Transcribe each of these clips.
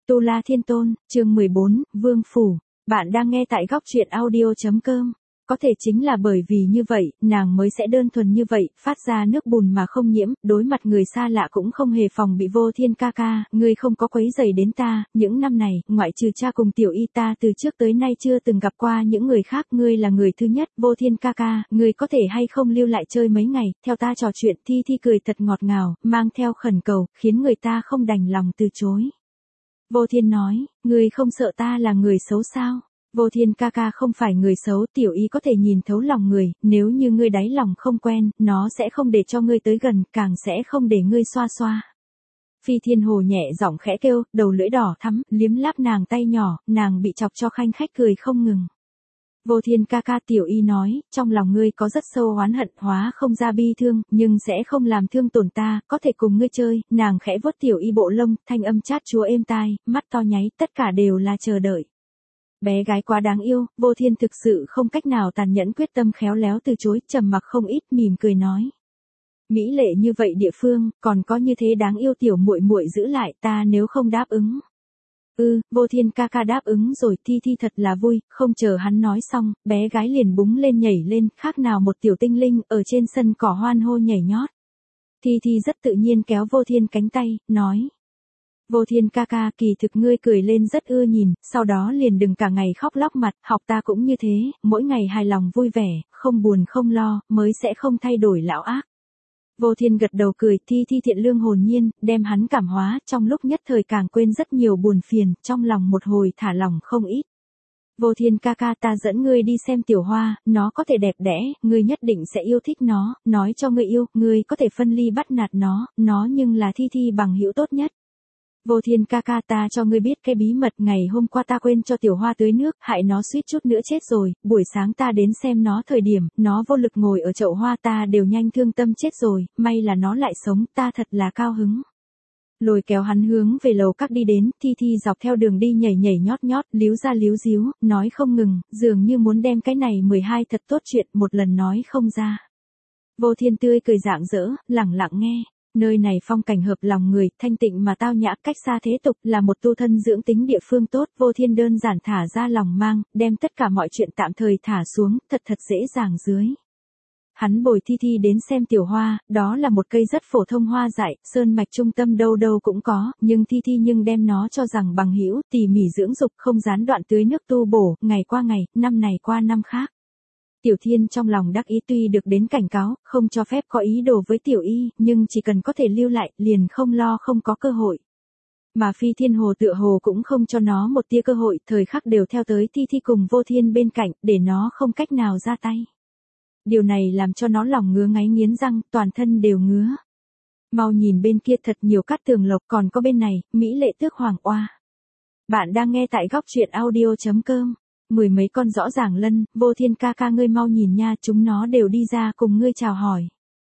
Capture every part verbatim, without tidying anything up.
Tu La Thiên Tôn, chương mười bốn, Vương Phủ. Bạn đang nghe tại góc truyện audio.com. Có thể chính là bởi vì như vậy, nàng mới sẽ đơn thuần như vậy, phát ra nước bùn mà không nhiễm, đối mặt người xa lạ cũng không hề phòng bị. Vô Thiên ca ca, ngươi không có quấy rầy đến ta, những năm này, ngoại trừ cha cùng tiểu y ta từ trước tới nay chưa từng gặp qua những người khác, ngươi là người thứ nhất. Vô Thiên ca ca, ngươi có thể hay không lưu lại chơi mấy ngày, theo ta trò chuyện. Thi Thi cười thật ngọt ngào, mang theo khẩn cầu, khiến người ta không đành lòng từ chối. Vô Thiên nói, ngươi không sợ ta là người xấu sao? Vô Thiên ca ca không phải người xấu, tiểu y có thể nhìn thấu lòng người, nếu như ngươi đáy lòng không quen, nó sẽ không để cho ngươi tới gần, càng sẽ không để ngươi xoa xoa. Phi Thiên Hồ nhẹ giọng khẽ kêu, đầu lưỡi đỏ thắm, liếm láp nàng tay nhỏ, nàng bị chọc cho khanh khách cười không ngừng. Vô Thiên ca ca, tiểu y nói, trong lòng ngươi có rất sâu oán hận, hóa không ra bi thương, nhưng sẽ không làm thương tổn ta, có thể cùng ngươi chơi. Nàng khẽ vuốt tiểu y bộ lông, thanh âm chát chúa êm tai, mắt to nháy, tất cả đều là chờ đợi. Bé gái quá đáng yêu, Vô Thiên thực sự không cách nào tàn nhẫn, quyết tâm khéo léo từ chối, trầm mặc không ít, mỉm cười nói. Mỹ lệ như vậy địa phương, còn có như thế đáng yêu tiểu muội muội giữ lại, ta nếu không đáp ứng. Ừ, Vô Thiên ca ca đáp ứng rồi. Thi Thi thật là vui, không chờ hắn nói xong, bé gái liền búng lên nhảy lên, khác nào một tiểu tinh linh, ở trên sân cỏ hoan hô nhảy nhót. Thi Thi rất tự nhiên kéo Vô Thiên cánh tay, nói. Vô Thiên ca ca, kỳ thực ngươi cười lên rất ưa nhìn, sau đó liền đừng cả ngày khóc lóc mặt, học ta cũng như thế, mỗi ngày hài lòng vui vẻ, không buồn không lo, mới sẽ không thay đổi lão ác. Vô Thiên gật đầu cười, Thi Thi thiện lương hồn nhiên, đem hắn cảm hóa, trong lúc nhất thời càng quên rất nhiều buồn phiền, trong lòng một hồi thả lòng không ít. Vô Thiên ca ca, ta dẫn ngươi đi xem tiểu hoa, nó có thể đẹp đẽ, ngươi nhất định sẽ yêu thích nó, nói cho ngươi yêu, ngươi có thể phân ly bắt nạt nó, nó nhưng là Thi Thi bằng hữu tốt nhất. Vô Thiên ca ca, ta cho ngươi biết cái bí mật, ngày hôm qua ta quên cho tiểu hoa tưới nước, hại nó suýt chút nữa chết rồi, buổi sáng ta đến xem nó thời điểm, nó vô lực ngồi ở chậu hoa, ta đều nhanh thương tâm chết rồi, may là nó lại sống, ta thật là cao hứng. Lôi kéo hắn hướng về lầu các đi đến, Thi Thi dọc theo đường đi nhảy nhảy nhót nhót, líu ra líu díu, nói không ngừng, dường như muốn đem cái này mười hai thật tốt chuyện một lần nói không ra. Vô Thiên tươi cười rạng rỡ, lẳng lặng nghe. Nơi này phong cảnh hợp lòng người, thanh tịnh mà tao nhã, cách xa thế tục, là một tu thân dưỡng tính địa phương tốt. Vô Thiên đơn giản thả ra lòng mang, đem tất cả mọi chuyện tạm thời thả xuống, thật thật dễ dàng dưới. Hắn bồi Thi Thi đến xem tiểu hoa, đó là một cây rất phổ thông hoa dại, sơn mạch trung tâm đâu đâu cũng có, nhưng Thi Thi nhưng đem nó cho rằng bằng hữu, tỉ mỉ dưỡng dục, không gián đoạn tưới nước tu bổ, ngày qua ngày, năm này qua năm khác. Tiểu Thiên trong lòng đắc ý, tuy được đến cảnh cáo, không cho phép có ý đồ với tiểu y, nhưng chỉ cần có thể lưu lại, liền không lo không có cơ hội. Mà Phi Thiên Hồ tựa hồ cũng không cho nó một tia cơ hội, thời khắc đều theo tới Thi Thi cùng Vô Thiên bên cạnh, để nó không cách nào ra tay. Điều này làm cho nó lòng ngứa ngáy nghiến răng, toàn thân đều ngứa. Mau nhìn bên kia, thật nhiều cát tường lộc, còn có bên này, mỹ lệ tước hoàng oa. Bạn đang nghe tại góc truyện audio.com. Mười mấy con rõ ràng lân, Vô Thiên ca ca, ngươi mau nhìn nha, chúng nó đều đi ra cùng ngươi chào hỏi.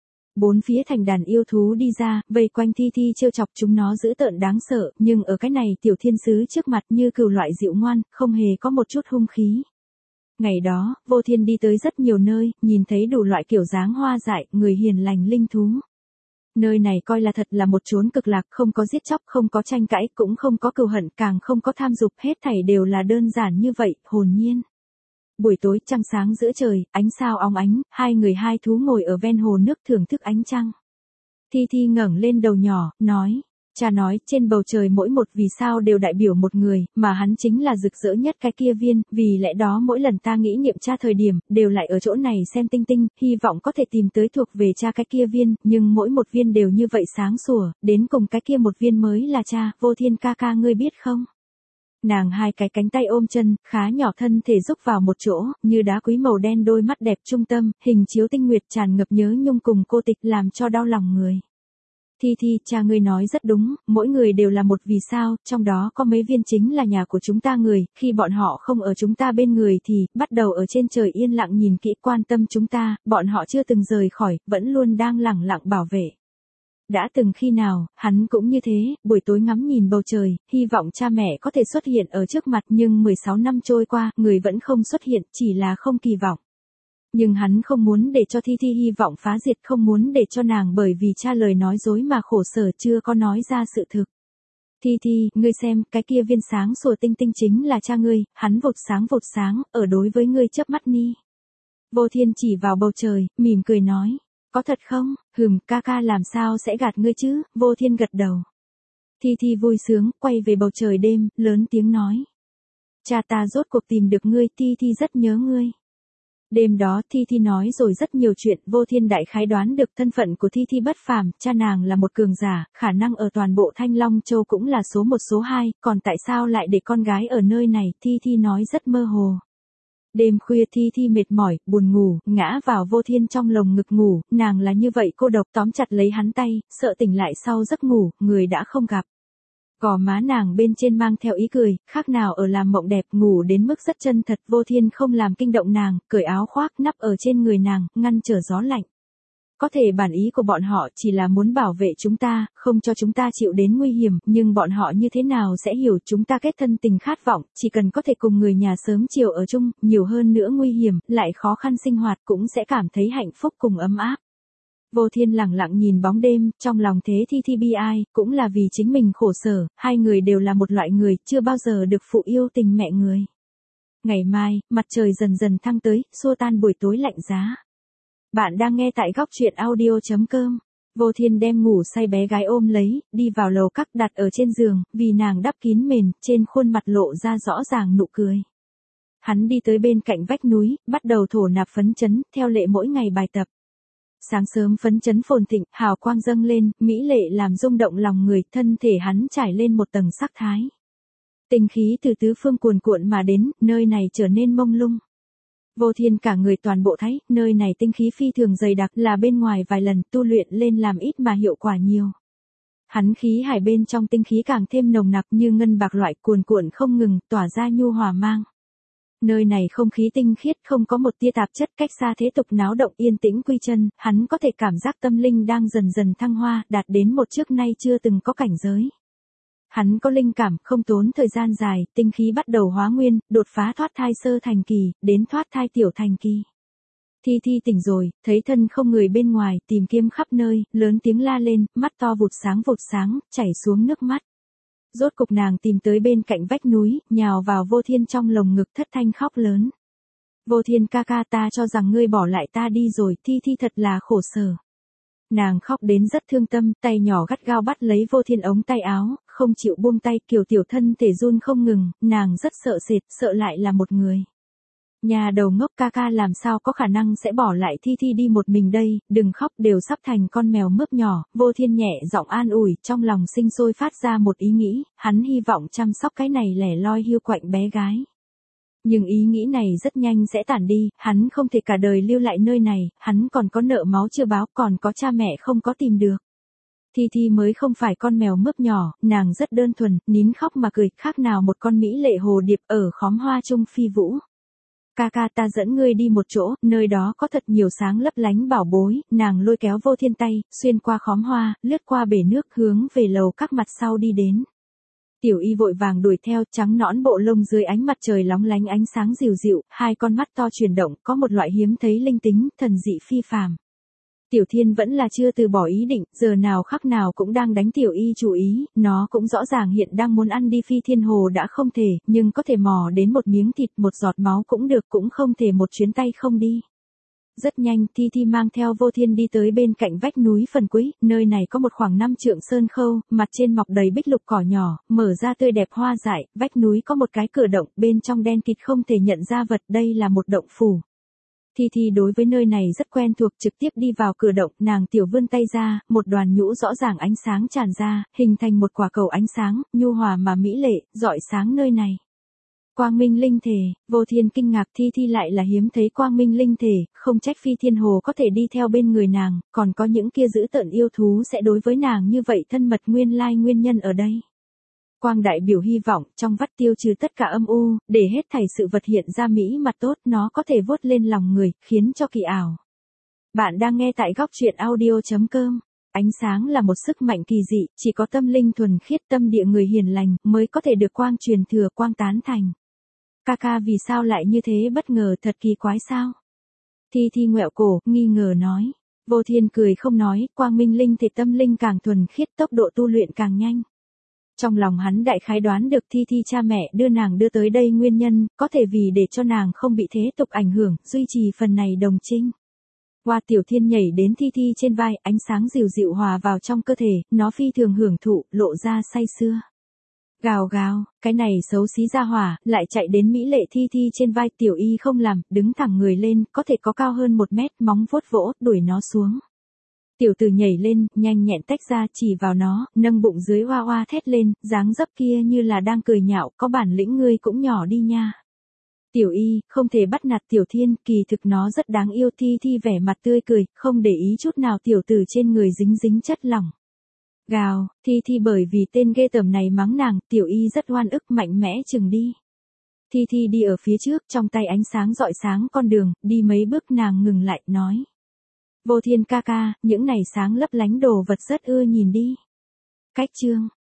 Bốn phía thành đàn yêu thú đi ra, vây quanh Thi Thi trêu chọc, chúng nó dữ tợn đáng sợ, nhưng ở cái này tiểu thiên sứ trước mặt như cừu loại dịu ngoan, không hề có một chút hung khí. Ngày đó, Vô Thiên đi tới rất nhiều nơi, nhìn thấy đủ loại kiểu dáng hoa dại, người hiền lành linh thú. Nơi này coi là thật là một chốn cực lạc, không có giết chóc, không có tranh cãi, cũng không có cừu hận, càng không có tham dục, hết thảy đều là đơn giản như vậy, hồn nhiên. Buổi tối, trăng sáng giữa trời, ánh sao óng ánh, hai người hai thú ngồi ở ven hồ nước thưởng thức ánh trăng. Thi Thi ngẩng lên đầu nhỏ, nói. Cha nói, trên bầu trời mỗi một vì sao đều đại biểu một người, mà hắn chính là rực rỡ nhất cái kia viên, vì lẽ đó mỗi lần ta nghĩ niệm cha thời điểm, đều lại ở chỗ này xem tinh tinh, hy vọng có thể tìm tới thuộc về cha cái kia viên, nhưng mỗi một viên đều như vậy sáng sủa, đến cùng cái kia một viên mới là cha. Vô Thiên ca ca, ngươi biết không? Nàng hai cái cánh tay ôm chân, khá nhỏ thân thể rúc vào một chỗ, như đá quý màu đen, đôi mắt đẹp trung tâm, hình chiếu tinh nguyệt, tràn ngập nhớ nhung cùng cô tịch, làm cho đau lòng người. Thi Thi, cha ngươi nói rất đúng, mỗi người đều là một vì sao, trong đó có mấy viên chính là nhà của chúng ta người, khi bọn họ không ở chúng ta bên người thì, bắt đầu ở trên trời yên lặng nhìn kỹ quan tâm chúng ta, bọn họ chưa từng rời khỏi, vẫn luôn đang lẳng lặng bảo vệ. Đã từng khi nào, hắn cũng như thế, buổi tối ngắm nhìn bầu trời, hy vọng cha mẹ có thể xuất hiện ở trước mặt, nhưng mười sáu năm trôi qua, người vẫn không xuất hiện, chỉ là không kỳ vọng. Nhưng hắn không muốn để cho Thi Thi hy vọng phá diệt, không muốn để cho nàng bởi vì cha lời nói dối mà khổ sở, chưa có nói ra sự thực. Thi Thi, ngươi xem, cái kia viên sáng sủa tinh tinh chính là cha ngươi, hắn vụt sáng vụt sáng, ở đối với ngươi chớp mắt ni. Vô Thiên chỉ vào bầu trời, mỉm cười nói. Có thật không? Hừm, ca ca làm sao sẽ gạt ngươi chứ? Vô Thiên gật đầu. Thi Thi vui sướng, quay về bầu trời đêm, lớn tiếng nói. Cha ta rốt cuộc tìm được ngươi, Thi Thi rất nhớ ngươi. Đêm đó Thi Thi nói rồi rất nhiều chuyện, Vô Thiên đại khái đoán được thân phận của Thi Thi bất phàm, cha nàng là một cường giả, khả năng ở toàn bộ Thanh Long Châu cũng là số một số hai, còn tại sao lại để con gái ở nơi này, Thi Thi nói rất mơ hồ. Đêm khuya Thi Thi mệt mỏi, buồn ngủ, ngã vào Vô Thiên trong lồng ngực ngủ, nàng là như vậy cô độc tóm chặt lấy hắn tay, sợ tỉnh lại sau giấc ngủ, người đã không gặp. Gò má nàng bên trên mang theo ý cười, khác nào ở làm mộng đẹp, ngủ đến mức rất chân thật. Vô Thiên không làm kinh động nàng, cởi áo khoác nắp ở trên người nàng, ngăn trở gió lạnh. Có thể bản ý của bọn họ chỉ là muốn bảo vệ chúng ta, không cho chúng ta chịu đến nguy hiểm, nhưng bọn họ như thế nào sẽ hiểu chúng ta kết thân tình khát vọng, chỉ cần có thể cùng người nhà sớm chiều ở chung, nhiều hơn nữa nguy hiểm, lại khó khăn sinh hoạt cũng sẽ cảm thấy hạnh phúc cùng ấm áp. Vô Thiên lặng lặng nhìn bóng đêm, trong lòng thế Thi Thi bi ai, cũng là vì chính mình khổ sở, hai người đều là một loại người, chưa bao giờ được phụ yêu tình mẹ người. Ngày mai, mặt trời dần dần thăng tới, xua tan buổi tối lạnh giá. Bạn đang nghe tại góc truyện audio chấm com. Vô Thiên đem ngủ say bé gái ôm lấy, đi vào lầu các đặt ở trên giường, vì nàng đắp kín mền, trên khuôn mặt lộ ra rõ ràng nụ cười. Hắn đi tới bên cạnh vách núi, bắt đầu thổ nạp phấn chấn, theo lệ mỗi ngày bài tập. Sáng sớm phấn chấn phồn thịnh, hào quang dâng lên, mỹ lệ làm rung động lòng người, thân thể hắn trải lên một tầng sắc thái. Tinh khí từ tứ phương cuồn cuộn mà đến, nơi này trở nên mông lung. Vô Thiên cả người toàn bộ thấy, nơi này tinh khí phi thường dày đặc, là bên ngoài vài lần tu luyện lên làm ít mà hiệu quả nhiều. Hắn khí hải bên trong tinh khí càng thêm nồng nặc như ngân bạc loại cuồn cuộn không ngừng, tỏa ra nhu hòa mang. Nơi này không khí tinh khiết, không có một tia tạp chất, cách xa thế tục náo động, yên tĩnh quy chân, hắn có thể cảm giác tâm linh đang dần dần thăng hoa, đạt đến một trước nay chưa từng có cảnh giới. Hắn có linh cảm, không tốn thời gian dài, tinh khí bắt đầu hóa nguyên, đột phá thoát thai sơ thành kỳ, đến thoát thai tiểu thành kỳ. Thi Thi tỉnh rồi, thấy thân không người bên ngoài, tìm kiếm khắp nơi, lớn tiếng la lên, mắt to vụt sáng vụt sáng, chảy xuống nước mắt. Rốt cục nàng tìm tới bên cạnh vách núi, nhào vào Vô Thiên trong lồng ngực thất thanh khóc lớn. Vô Thiên ca ca, ta cho rằng ngươi bỏ lại ta đi rồi, Thi Thi thật là khổ sở. Nàng khóc đến rất thương tâm, tay nhỏ gắt gao bắt lấy Vô Thiên ống tay áo, không chịu buông tay, kiều tiểu thân thể run không ngừng, nàng rất sợ sệt, sợ lại là một người. Nhà đầu ngốc, ca ca làm sao có khả năng sẽ bỏ lại Thi Thi đi một mình đây, đừng khóc, đều sắp thành con mèo mướp nhỏ. Vô Thiên nhẹ giọng an ủi, trong lòng sinh sôi phát ra một ý nghĩ, hắn hy vọng chăm sóc cái này lẻ loi hiu quạnh bé gái. Nhưng ý nghĩ này rất nhanh sẽ tản đi, hắn không thể cả đời lưu lại nơi này, hắn còn có nợ máu chưa báo, còn có cha mẹ không có tìm được. Thi Thi mới không phải con mèo mướp nhỏ, nàng rất đơn thuần, nín khóc mà cười, khác nào một con mỹ lệ hồ điệp ở khóm hoa trung phi vũ. Ca ca, ta dẫn ngươi đi một chỗ, nơi đó có thật nhiều sáng lấp lánh bảo bối, nàng lôi kéo Vô Thiên tay, xuyên qua khóm hoa, lướt qua bể nước, hướng về lầu các mặt sau đi đến. Tiểu Y vội vàng đuổi theo, trắng nõn bộ lông dưới ánh mặt trời lóng lánh ánh sáng dịu dịu, hai con mắt to chuyển động, có một loại hiếm thấy linh tính, thần dị phi phàm. Tiểu Thiên vẫn là chưa từ bỏ ý định, giờ nào khắc nào cũng đang đánh Tiểu Y chú ý, nó cũng rõ ràng hiện đang muốn ăn đi Phi Thiên Hồ đã không thể, nhưng có thể mò đến một miếng thịt, một giọt máu cũng được, cũng không thể một chuyến tay không đi. Rất nhanh, Thi Thi mang theo Vô Thiên đi tới bên cạnh vách núi phần cuối, nơi này có một khoảng năm trượng sơn khâu, mặt trên mọc đầy bích lục cỏ nhỏ, mở ra tươi đẹp hoa dại, vách núi có một cái cửa động, bên trong đen kịt không thể nhận ra vật, đây là một động phủ. Thi Thi đối với nơi này rất quen thuộc, trực tiếp đi vào cửa động, nàng tiểu vươn tay ra, một đoàn nhũ rõ ràng ánh sáng tràn ra, hình thành một quả cầu ánh sáng, nhu hòa mà mỹ lệ, rọi sáng nơi này. Quang minh linh thể, Vô Thiên kinh ngạc, Thi Thi lại là hiếm thấy quang minh linh thể, không trách Phi Thiên Hồ có thể đi theo bên người nàng, còn có những kia dữ tợn yêu thú sẽ đối với nàng như vậy thân mật, nguyên lai nguyên nhân ở đây. Quang đại biểu hy vọng, trong vắt tiêu trừ tất cả âm u, để hết thảy sự vật hiện ra mỹ mặt tốt, nó có thể vuốt lên lòng người, khiến cho kỳ ảo. Bạn đang nghe tại góc truyện audio chấm com. Ánh sáng là một sức mạnh kỳ dị, chỉ có tâm linh thuần khiết, tâm địa người hiền lành, mới có thể được quang truyền thừa, quang tán thành. Ca ca vì sao lại như thế, bất ngờ, thật kỳ quái sao? Thi Thi ngoẹo cổ, nghi ngờ nói. Vô Thiên cười không nói, quang minh linh thể tâm linh càng thuần khiết, tốc độ tu luyện càng nhanh. Trong lòng hắn đại khái đoán được Thi Thi cha mẹ đưa nàng đưa tới đây nguyên nhân, có thể vì để cho nàng không bị thế tục ảnh hưởng, duy trì phần này đồng trinh. Hoa Tiểu Thiên nhảy đến Thi Thi trên vai, ánh sáng dịu dịu hòa vào trong cơ thể, nó phi thường hưởng thụ, lộ ra say sưa. Gào gào, cái này xấu xí ra hỏa, lại chạy đến mỹ lệ Thi Thi trên vai. Tiểu Y không làm, đứng thẳng người lên, có thể có cao hơn một mét, móng vuốt vỗ, đuổi nó xuống. Tiểu tử nhảy lên, nhanh nhẹn tách ra, chỉ vào nó, nâng bụng dưới oa oa thét lên, dáng dấp kia như là đang cười nhạo, có bản lĩnh ngươi cũng nhỏ đi nha. Tiểu Y, không thể bắt nạt Tiểu Thiên, kỳ thực nó rất đáng yêu. Thi Thi vẻ mặt tươi cười, không để ý chút nào tiểu tử trên người dính dính chất lỏng. Gào, Thi Thi bởi vì tên ghê tởm này mắng nàng, Tiểu Y rất oan ức mạnh mẽ chừng đi. Thi Thi đi ở phía trước, trong tay ánh sáng rọi sáng con đường, đi mấy bước nàng ngừng lại, nói. Vô Thiên ca ca, những này sáng lấp lánh đồ vật rất ưa nhìn đi. Cách chương.